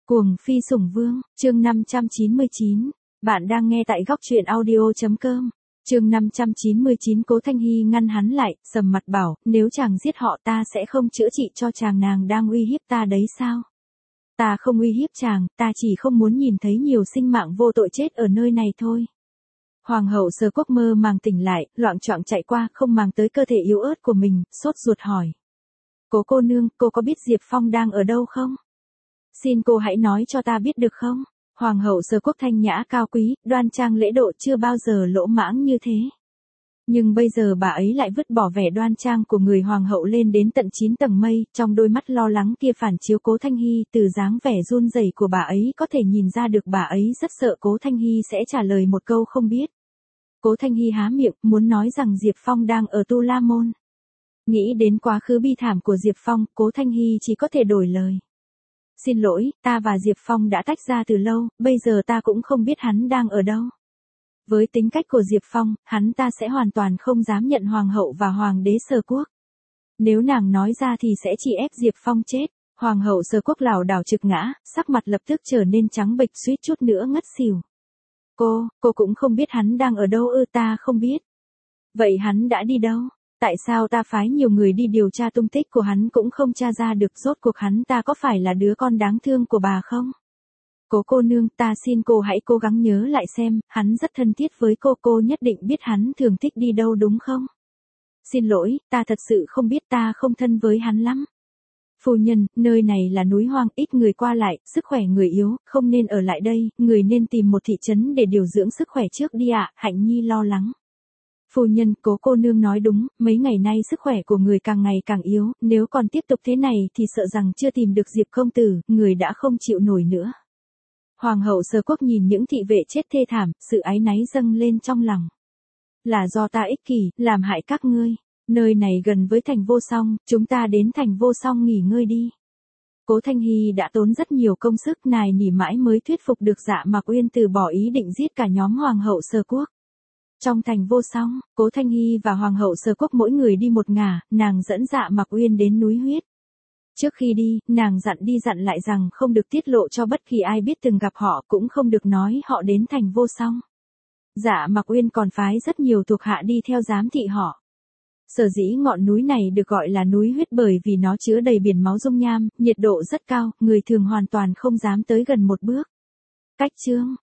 Cuồng phi sủng vương, chương 599. Bạn đang nghe tại góc truyện audio.com. Chương 599. Cố Thanh Hy ngăn hắn lại, sầm mặt bảo, nếu chàng giết họ ta sẽ không chữa trị cho chàng, nàng đang uy hiếp ta đấy sao? Ta không uy hiếp chàng, ta chỉ không muốn nhìn thấy nhiều sinh mạng vô tội chết ở nơi này thôi. Hoàng hậu Sở Quốc mơ màng tỉnh lại, loạng choạng chạy qua, không màng tới cơ thể yếu ớt của mình, sốt ruột hỏi. Cô nương, cô có biết Diệp Phong đang ở đâu không? Xin cô hãy nói cho ta biết được không? Hoàng hậu Sở Quốc thanh nhã cao quý, đoan trang lễ độ, chưa bao giờ lỗ mãng như thế. Nhưng bây giờ bà ấy lại vứt bỏ vẻ đoan trang của người hoàng hậu lên đến tận 9 tầng mây, trong đôi mắt lo lắng kia phản chiếu Cố Thanh Hy, từ dáng vẻ run rẩy của bà ấy có thể nhìn ra được bà ấy rất sợ Cố Thanh Hy sẽ trả lời một câu không biết. Cố Thanh Hy há miệng, muốn nói rằng Diệp Phong đang ở Tu La Môn. Nghĩ đến quá khứ bi thảm của Diệp Phong, Cố Thanh Hy chỉ có thể đổi lời. Xin lỗi, ta và Diệp Phong đã tách ra từ lâu, bây giờ ta cũng không biết hắn đang ở đâu. Với tính cách của Diệp Phong, hắn ta sẽ hoàn toàn không dám nhận hoàng hậu và hoàng đế Sở Quốc. Nếu nàng nói ra thì sẽ chỉ ép Diệp Phong chết. Hoàng hậu Sở Quốc lảo đảo trực ngã, sắc mặt lập tức trở nên trắng bệch, suýt chút nữa ngất xỉu. Cô cũng không biết hắn đang ở đâu ư? Ta không biết. Vậy hắn đã đi đâu? Tại sao ta phái nhiều người đi điều tra tung tích của hắn cũng không tra ra được, rốt cuộc hắn ta có phải là đứa con đáng thương của bà không? Cô nương, ta xin cô hãy cố gắng nhớ lại xem, hắn rất thân thiết với cô nhất định biết hắn thường thích đi đâu đúng không? Xin lỗi, ta thật sự không biết, ta không thân với hắn lắm. Phu nhân, nơi này là núi hoang, ít người qua lại, sức khỏe người yếu, không nên ở lại đây, người nên tìm một thị trấn để điều dưỡng sức khỏe trước đi ạ. Hạnh Nhi lo lắng. Phu nhân, cô nương nói đúng, mấy ngày nay sức khỏe của người càng ngày càng yếu, nếu còn tiếp tục thế này thì sợ rằng chưa tìm được Diệp công tử, người đã không chịu nổi nữa. Hoàng hậu Sở Quốc nhìn những thị vệ chết thê thảm, sự áy náy dâng lên trong lòng. Là do ta ích kỷ, làm hại các ngươi. Nơi này gần với thành Vô Song, chúng ta đến thành Vô Song nghỉ ngơi đi. Cố Thanh Hy đã tốn rất nhiều công sức nài nỉ mãi mới thuyết phục được Dạ Mạc Uyên từ bỏ ý định giết cả nhóm Hoàng hậu Sở Quốc. Trong thành Vô Song, Cố Thanh Hy và Hoàng hậu Sở Quốc mỗi người đi một ngả, nàng dẫn Dạ Mạc Uyên đến núi huyết. Trước khi đi, nàng dặn đi dặn lại rằng không được tiết lộ cho bất kỳ ai biết từng gặp họ, cũng không được nói họ đến thành Vô Song. Dạ Mạc Uyên còn phái rất nhiều thuộc hạ đi theo giám thị họ. Sở dĩ ngọn núi này được gọi là núi huyết bởi vì nó chứa đầy biển máu dung nham, nhiệt độ rất cao, người thường hoàn toàn không dám tới gần một bước. Cách chương